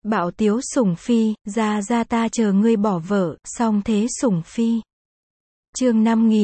Bạo tiếu sủng phi, ra ta chờ ngươi bỏ vợ, song thế sủng phi. Chương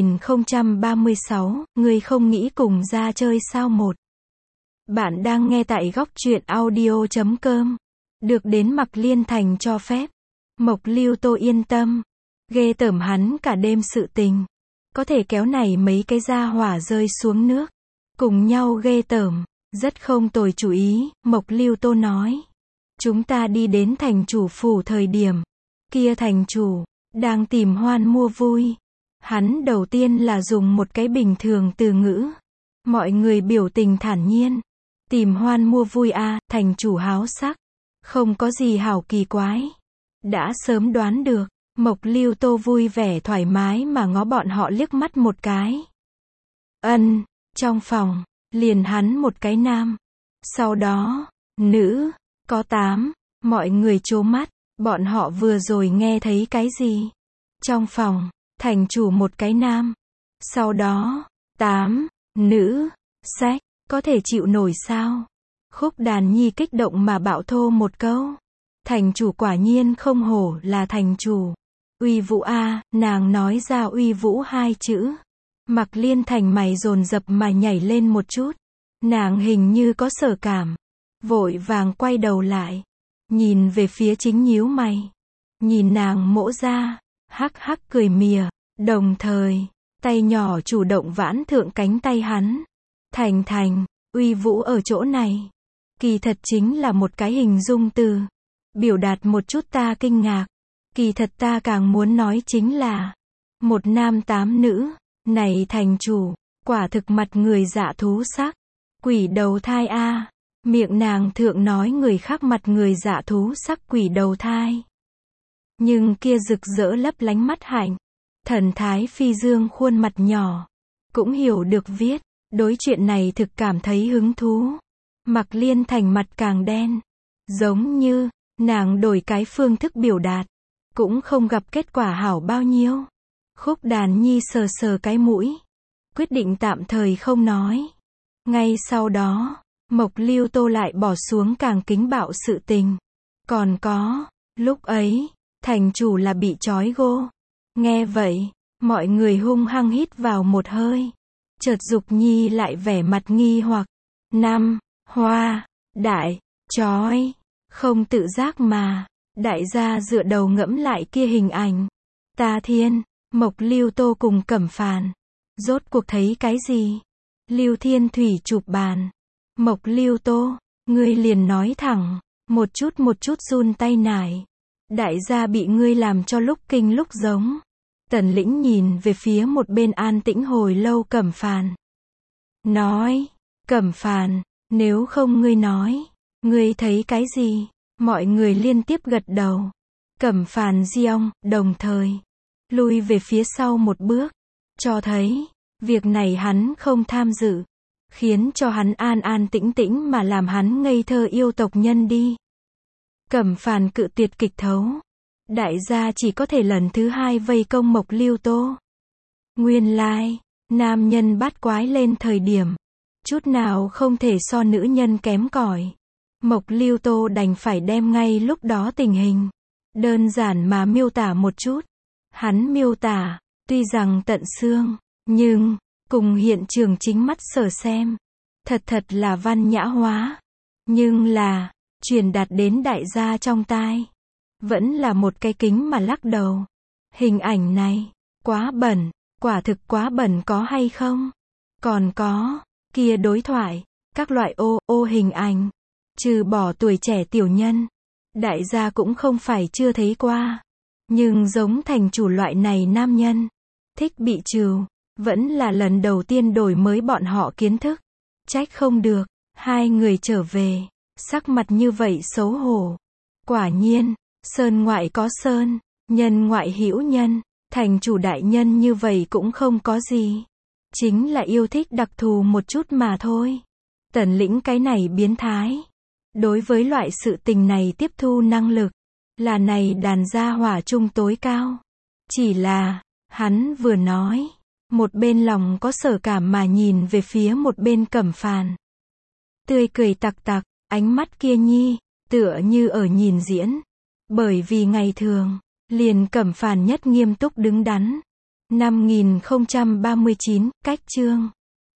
5036, ngươi không nghĩ cùng ra chơi sao một. Bạn đang nghe tại góc truyện audio.com. Được đến Mạc Liên Thành cho phép. Mộc Lưu Tô yên tâm. Ghê tởm hắn cả đêm sự tình. Có thể kéo này mấy cái gia hỏa rơi xuống nước. Cùng nhau ghê tởm. Rất không tồi chủ ý, Mộc Lưu Tô nói. Chúng ta đi đến thành chủ phủ thời điểm. Kia thành chủ, đang tìm hoan mua vui. Hắn đầu tiên là dùng một cái bình thường từ ngữ. Mọi người biểu tình thản nhiên. Tìm hoan mua vui à, thành chủ háo sắc. Không có gì hảo kỳ quái. Đã sớm đoán được, Mộc Lưu Tô vui vẻ thoải mái mà ngó bọn họ liếc mắt một cái. Trong phòng, liền hắn một cái nam. Sau đó, nữ, có 8, mọi người trố mắt, bọn họ vừa rồi nghe thấy cái gì? Trong phòng, thành chủ một cái nam. Sau đó, 8, nữ, sách, có thể chịu nổi sao? Khúc Đàn Nhi kích động mà bạo thô một câu. Thành chủ quả nhiên không hổ là thành chủ. Uy vũ a, nàng nói ra uy vũ 2 chữ. Mạc Liên Thành mày dồn dập mà nhảy lên một chút. Nàng hình như có sở cảm. Vội vàng quay đầu lại. Nhìn về phía chính nhíu mày. Nhìn nàng mỗ ra. Hắc hắc cười mỉa. Đồng thời, tay nhỏ chủ động vãn thượng cánh tay hắn. Thành, uy vũ ở chỗ này. Kỳ thật chính là một cái hình dung từ. Biểu đạt một chút ta kinh ngạc. Kỳ thật ta càng muốn nói chính là. Một nam 8 nữ. Này thành chủ. Quả thực mặt người dạ thú sắc. Quỷ đầu thai a. Miệng nàng thượng nói người khác mặt người dạ thú sắc quỷ đầu thai. Nhưng kia rực rỡ lấp lánh mắt hạnh. Thần thái phi dương khuôn mặt nhỏ. Cũng hiểu được viết. Đối chuyện này thực cảm thấy hứng thú. Mạc Liên Thành mặt càng đen. Giống như, nàng đổi cái phương thức biểu đạt. Cũng không gặp kết quả hảo bao nhiêu. Khúc Đàn Nhi sờ sờ cái mũi. Quyết định tạm thời không nói. Ngay sau đó, Mộc Lưu Tô lại bỏ xuống càng kính bạo sự tình. Còn có, lúc ấy, thành chủ là bị trói gô. Nghe vậy, mọi người hung hăng hít vào một hơi. Chợt Dục Nhi lại vẻ mặt nghi hoặc. Hoa, đại, trói. Không tự giác mà. Đại gia dựa đầu ngẫm lại kia hình ảnh. Ta thiên, Mộc Lưu Tô cùng Cẩm Phàn. Rốt cuộc thấy cái gì? Lưu Thiên Thủy chụp bàn. Mộc Lưu Tô, ngươi liền nói thẳng. Một chút run tay nải. Đại gia bị ngươi làm cho lúc kinh lúc giống. Tần Lĩnh nhìn về phía một bên an tĩnh hồi lâu Cẩm Phàn. Nói, Cẩm Phàn, nếu không ngươi nói. Ngươi thấy cái gì? Mọi người liên tiếp gật đầu. Cẩm Phàn giong, đồng thời. Lui về phía sau một bước. Cho thấy, việc này hắn không tham dự. Khiến cho hắn an tĩnh mà làm hắn ngây thơ yêu tộc nhân đi. Cẩm Phàn cự tuyệt kịch thấu. Đại gia chỉ có thể lần thứ 2 vây công Mộc Lưu Tô. Nguyên lai, nam nhân bát quái lên thời điểm. Chút nào không thể so nữ nhân kém cỏi. Mộc Lưu Tô đành phải đem ngay lúc đó tình hình. Đơn giản mà miêu tả một chút. Hắn miêu tả, tuy rằng tận xương, nhưng, cùng hiện trường chính mắt sở xem. Thật là văn nhã hóa. Nhưng là, truyền đạt đến đại gia trong tai. Vẫn là một cái kính mà lắc đầu. Hình ảnh này, quá bẩn, quả thực quá bẩn có hay không? Còn có, kia đối thoại, các loại ô hình ảnh. Trừ bỏ tuổi trẻ tiểu nhân. Đại gia cũng không phải chưa thấy qua. Nhưng giống thành chủ loại này nam nhân. Thích bị trừ. Vẫn là lần đầu tiên đổi mới bọn họ kiến thức. Trách không được. 2 người trở về. Sắc mặt như vậy xấu hổ. Quả nhiên. Sơn ngoại có sơn. Nhân ngoại hữu nhân. Thành chủ đại nhân như vậy cũng không có gì. Chính là yêu thích đặc thù một chút mà thôi. Tần Lĩnh cái này biến thái. Đối với loại sự tình này tiếp thu năng lực. Là này đàn gia hỏa chung tối cao. Chỉ là, hắn vừa nói. Một bên lòng có sở cảm mà nhìn về phía một bên Cẩm Phàn. Tươi cười tặc, ánh mắt kia nhi, tựa như ở nhìn diễn. Bởi vì ngày thường, liền Cẩm Phàn nhất nghiêm túc đứng đắn. 5039, cách chương.